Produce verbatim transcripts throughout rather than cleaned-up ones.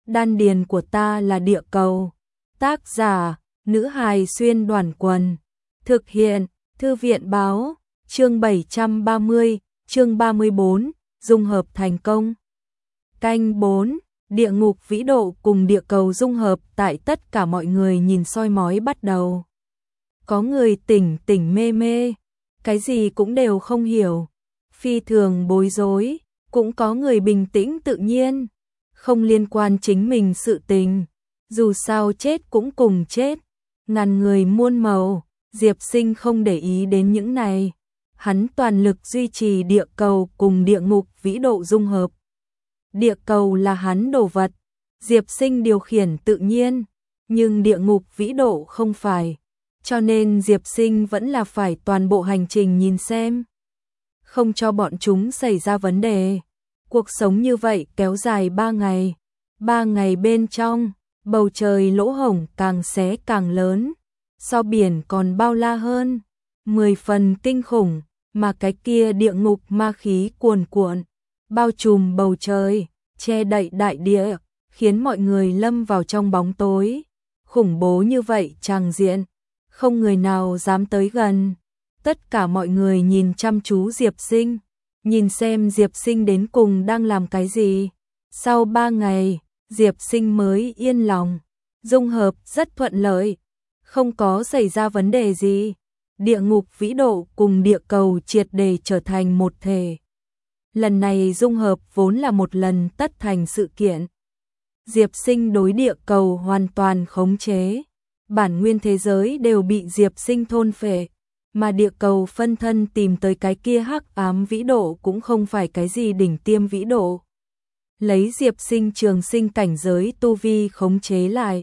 Đan điền của ta là địa cầu. Tác giả, nữ hài xuyên đoàn quần. Thực hiện, thư viện báo, chương bảy trăm ba mươi, chương ba mươi bốn, dung hợp thành công. Canh bốn, địa ngục vĩ độ cùng địa cầu dung hợp tại tất cả mọi người nhìn soi mói bắt đầu. Có người tỉnh tỉnh mê mê, cái gì cũng đều không hiểu, phi thường bối rối, cũng có người bình tĩnh tự nhiên, không liên quan chính mình sự tình, dù sao chết cũng cùng chết, ngàn người muôn màu, Diệp Sinh không để ý đến những này, hắn toàn lực duy trì địa cầu cùng địa ngục vĩ độ dung hợp. Địa cầu là hắn đồ vật, Diệp Sinh điều khiển tự nhiên, nhưng địa ngục vĩ độ không phải, cho nên Diệp Sinh vẫn là phải toàn bộ hành trình nhìn xem, không cho bọn chúng xảy ra vấn đề. Cuộc sống như vậy kéo dài ba ngày, ba ngày bên trong, bầu trời lỗ hổng càng xé càng lớn, so biển còn bao la hơn, mười phần kinh khủng, mà cái kia địa ngục ma khí cuồn cuộn, bao trùm bầu trời, che đậy đại địa, khiến mọi người lâm vào trong bóng tối. Khủng bố như vậy tràng diện, không người nào dám tới gần. Tất cả mọi người nhìn chăm chú Diệp Sinh, nhìn xem Diệp Sinh đến cùng đang làm cái gì. Sau ba ngày, Diệp Sinh mới yên lòng, dung hợp rất thuận lợi, không có xảy ra vấn đề gì. Địa ngục vĩ độ cùng địa cầu triệt để trở thành một thể. Lần này dung hợp vốn là một lần tất thành sự kiện. Diệp Sinh đối địa cầu hoàn toàn khống chế, bản nguyên thế giới đều bị Diệp Sinh thôn phệ, mà địa cầu phân thân tìm tới cái kia hắc ám vĩ độ cũng không phải cái gì đỉnh tiêm vĩ độ. Lấy Diệp Sinh trường sinh cảnh giới tu vi khống chế lại.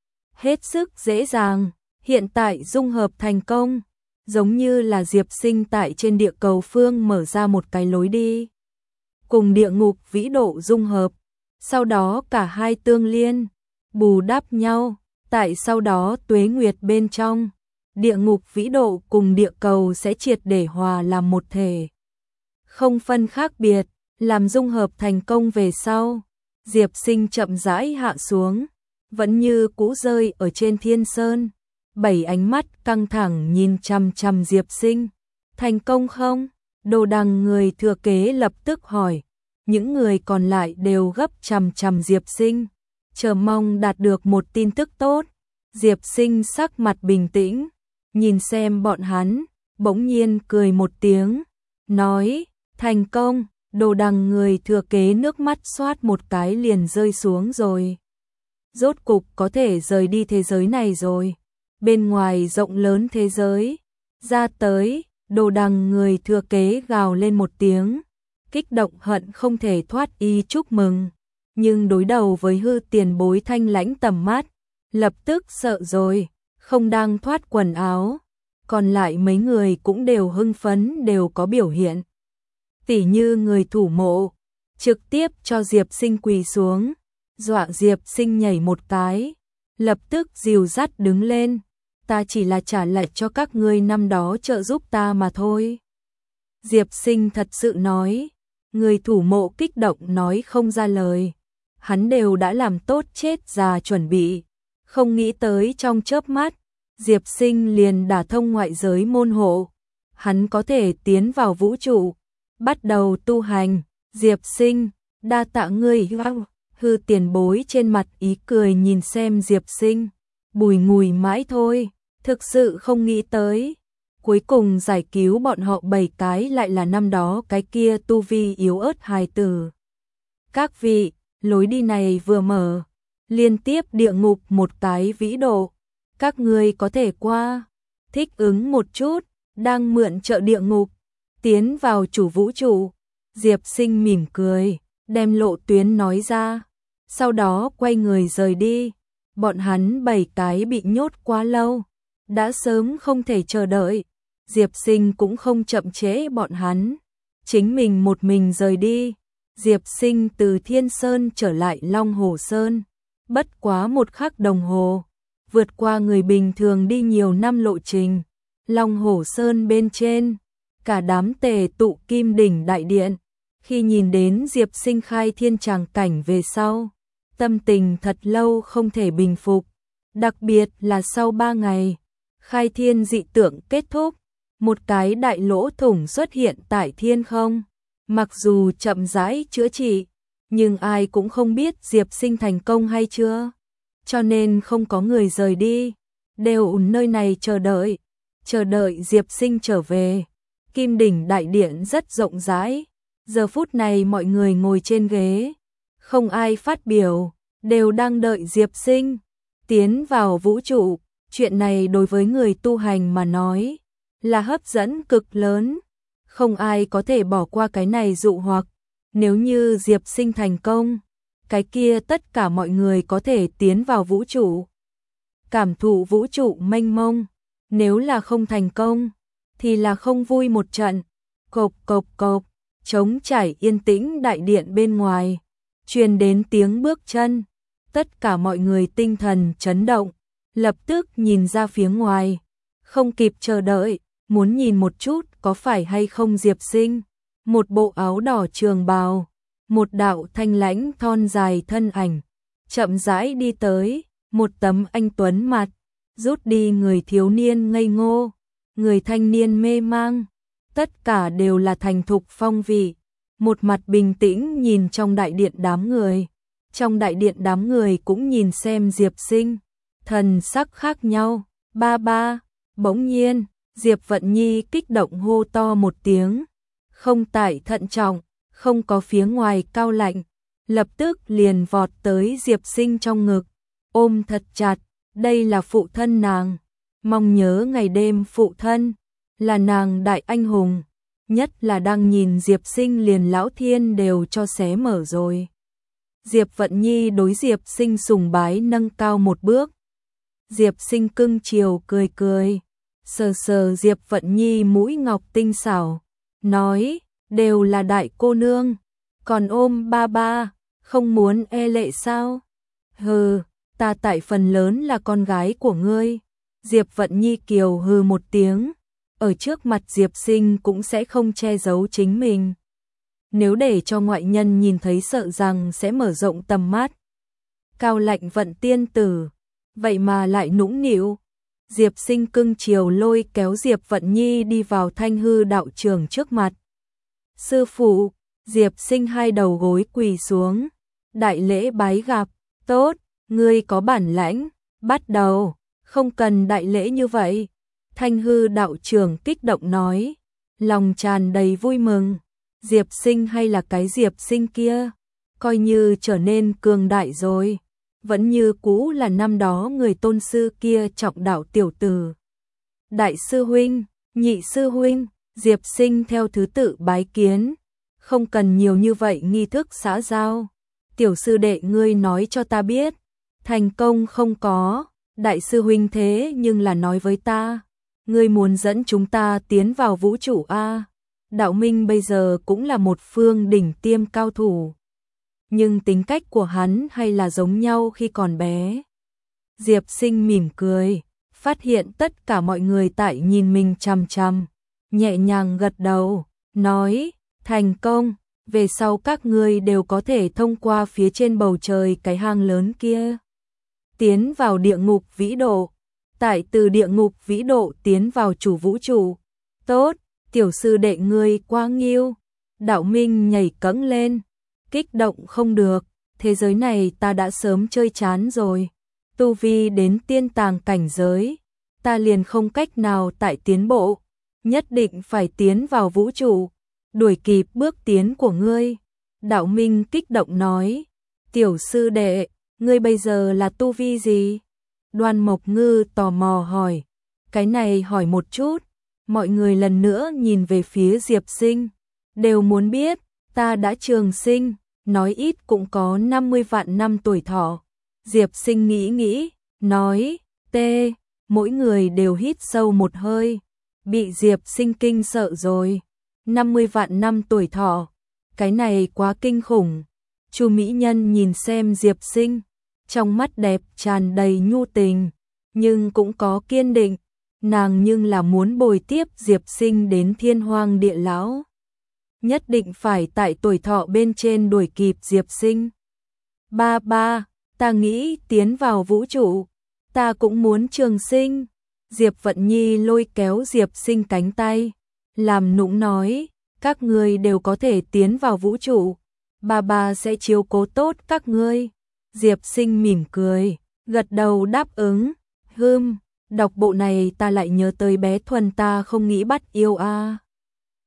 Hết sức dễ dàng, hiện tại dung hợp thành công, giống như là Diệp Sinh tại trên địa cầu phương mở ra một cái lối đi. Cùng địa ngục vĩ độ dung hợp, sau đó cả hai tương liên, bù đắp nhau, tại sau đó tuế nguyệt bên trong, địa ngục vĩ độ cùng địa cầu sẽ triệt để hòa làm một thể. Không phân khác biệt, làm dung hợp thành công về sau, Diệp Sinh chậm rãi hạ xuống, vẫn như cũ rơi ở trên thiên sơn, bảy ánh mắt căng thẳng nhìn chằm chằm Diệp Sinh. Thành công không? Đồ Đằng người thừa kế lập tức hỏi. Những người còn lại đều gấp chằm chằm Diệp Sinh, chờ mong đạt được một tin tức tốt. Diệp Sinh sắc mặt bình tĩnh, nhìn xem bọn hắn, bỗng nhiên cười một tiếng, nói, thành công. Đồ Đằng người thừa kế nước mắt xoát một cái liền rơi xuống rồi. Rốt cục có thể rời đi thế giới này rồi. Bên ngoài rộng lớn thế giới, ra tới, Đồ Đằng người thừa kế gào lên một tiếng, kích động hận không thể thoát y chúc mừng, nhưng đối đầu với hư tiền bối thanh lãnh tầm mắt, lập tức sợ rồi, không đang thoát quần áo. Còn lại mấy người cũng đều hưng phấn, đều có biểu hiện. Tỉ như người thủ mộ, trực tiếp cho Diệp Sinh quỳ xuống, dọa Diệp Sinh nhảy một cái, lập tức dìu dắt đứng lên, ta chỉ là trả lại cho các ngươi năm đó trợ giúp ta mà thôi. Diệp Sinh thật sự nói, người thủ mộ kích động nói không ra lời, hắn đều đã làm tốt chết già chuẩn bị, không nghĩ tới trong chớp mắt, Diệp Sinh liền đả thông ngoại giới môn hộ, hắn có thể tiến vào vũ trụ, bắt đầu tu hành. Diệp Sinh, đa tạ ngươi. Hư tiền bối trên mặt ý cười nhìn xem Diệp Sinh, bùi ngùi mãi thôi, thực sự không nghĩ tới. Cuối cùng giải cứu bọn họ bảy cái lại là năm đó cái kia tu vi yếu ớt hài tử. Các vị, lối đi này vừa mở, liên tiếp địa ngục một cái vĩ độ, các ngươi có thể qua, thích ứng một chút, đang mượn trợ địa ngục, tiến vào chủ vũ trụ. Diệp Sinh mỉm cười, đem lộ tuyến nói ra, sau đó quay người rời đi. Bọn hắn bảy cái bị nhốt quá lâu, đã sớm không thể chờ đợi. Diệp Sinh cũng không chậm trễ bọn hắn, chính mình một mình rời đi. Diệp Sinh từ Thiên Sơn trở lại Long Hồ Sơn, bất quá một khắc đồng hồ, vượt qua người bình thường đi nhiều năm lộ trình. Long Hồ Sơn bên trên, cả đám tề tụ Kim Đỉnh đại điện, khi nhìn đến Diệp Sinh khai thiên tràng cảnh về sau, tâm tình thật lâu không thể bình phục, đặc biệt là sau ba ngày, khai thiên dị tượng kết thúc, một cái đại lỗ thủng xuất hiện tại thiên không, mặc dù chậm rãi chữa trị, nhưng ai cũng không biết Diệp Sinh thành công hay chưa, cho nên không có người rời đi, đều nơi này chờ đợi, chờ đợi Diệp Sinh trở về. Kim đỉnh đại điện rất rộng rãi, giờ phút này mọi người ngồi trên ghế, không ai phát biểu, đều đang đợi Diệp Sinh tiến vào vũ trụ. Chuyện này đối với người tu hành mà nói là hấp dẫn cực lớn, không ai có thể bỏ qua cái này dụ hoặc. Nếu như Diệp Sinh thành công, cái kia tất cả mọi người có thể tiến vào vũ trụ, cảm thụ vũ trụ mênh mông. Nếu là không thành công, thì là không vui một trận. Cộp cộp cộp, trống trải yên tĩnh đại điện bên ngoài, truyền đến tiếng bước chân. Tất cả mọi người tinh thần chấn động, lập tức nhìn ra phía ngoài, không kịp chờ đợi, muốn nhìn một chút có phải hay không Diệp Sinh. Một bộ áo đỏ trường bào, một đạo thanh lãnh thon dài thân ảnh, chậm rãi đi tới, một tấm anh tuấn mặt, rút đi người thiếu niên ngây ngô, người thanh niên mê mang, tất cả đều là thành thục phong vị, một mặt bình tĩnh nhìn trong đại điện đám người. Trong đại điện đám người cũng nhìn xem Diệp Sinh, thần sắc khác nhau. Ba ba, bỗng nhiên, Diệp Vận Nhi kích động hô to một tiếng, không tải thận trọng, không có phía ngoài cao lạnh, lập tức liền vọt tới Diệp Sinh trong ngực, ôm thật chặt. Đây là phụ thân nàng, mong nhớ ngày đêm phụ thân, là nàng đại anh hùng, nhất là đang nhìn Diệp Sinh liền lão thiên đều cho xé mở rồi. Diệp Vận Nhi đối Diệp Sinh sùng bái nâng cao một bước. Diệp Sinh cưng chiều cười cười, sờ sờ Diệp Vận Nhi mũi ngọc tinh xảo, nói, đều là đại cô nương, còn ôm ba ba, không muốn e lệ sao? Hừ, ta tại phần lớn là con gái của ngươi. Diệp Vận Nhi kiều hừ một tiếng, ở trước mặt Diệp Sinh cũng sẽ không che giấu chính mình. Nếu để cho ngoại nhân nhìn thấy sợ rằng sẽ mở rộng tầm mắt. Cao lạnh Vận tiên tử, vậy mà lại nũng nịu. Diệp Sinh cưng chiều lôi kéo Diệp Vận Nhi đi vào Thanh Hư đạo trường trước mặt. Sư phụ, Diệp Sinh hai đầu gối quỳ xuống, đại lễ bái gặp. Tốt, ngươi có bản lãnh, bắt đầu, không cần đại lễ như vậy. Thanh Hư đạo trưởng kích động nói, lòng tràn đầy vui mừng. Diệp Sinh hay là cái Diệp Sinh kia, coi như trở nên cường đại rồi, vẫn như cũ là năm đó người tôn sư kia trọng đạo tiểu tử. Đại sư huynh, nhị sư huynh, Diệp Sinh theo thứ tự bái kiến, không cần nhiều như vậy nghi thức xã giao. Tiểu sư đệ ngươi nói cho ta biết, thành công không có, đại sư huynh thế nhưng là nói với ta, ngươi muốn dẫn chúng ta tiến vào vũ trụ a. Đạo Minh bây giờ cũng là một phương đỉnh tiêm cao thủ, nhưng tính cách của hắn hay là giống nhau khi còn bé. Diệp Sinh mỉm cười, phát hiện tất cả mọi người tại nhìn mình chằm chằm, nhẹ nhàng gật đầu, nói, thành công, về sau các ngươi đều có thể thông qua phía trên bầu trời cái hang lớn kia, tiến vào địa ngục vĩ độ, tại từ địa ngục vĩ độ tiến vào chủ vũ trụ. Tốt, tiểu sư đệ ngươi quá nghiêu. Đạo Minh nhảy cẫng lên, kích động không được, thế giới này ta đã sớm chơi chán rồi, tu vi đến tiên tàng cảnh giới, ta liền không cách nào tại tiến bộ, nhất định phải tiến vào vũ trụ, đuổi kịp bước tiến của ngươi. Đạo Minh kích động nói, tiểu sư đệ, ngươi bây giờ là tu vi gì? Đoan Mộc Ngư tò mò hỏi, cái này hỏi một chút. Mọi người lần nữa nhìn về phía Diệp Sinh, đều muốn biết, ta đã trường sinh, nói ít cũng có năm mươi vạn năm tuổi thọ. Diệp Sinh nghĩ nghĩ, nói, tê, mỗi người đều hít sâu một hơi, bị Diệp Sinh kinh sợ rồi. năm mươi vạn năm tuổi thọ, cái này quá kinh khủng. Chu mỹ nhân nhìn xem Diệp Sinh, trong mắt đẹp tràn đầy nhu tình, nhưng cũng có kiên định. Nàng nhưng là muốn bồi tiếp Diệp Sinh đến thiên hoang địa lão, nhất định phải tại tuổi thọ bên trên đuổi kịp Diệp Sinh. Ba ba, Ta nghĩ tiến vào vũ trụ, ta cũng muốn trường sinh. Diệp Vận Nhi lôi kéo Diệp Sinh cánh tay, làm nũng nói, các ngươi đều có thể tiến vào vũ trụ, bà bà sẽ chiếu cố tốt các ngươi. Diệp Sinh mỉm cười, gật đầu đáp ứng. Hừm, đọc bộ này ta lại nhớ tới bé Thuần ta không nghĩ bắt yêu a.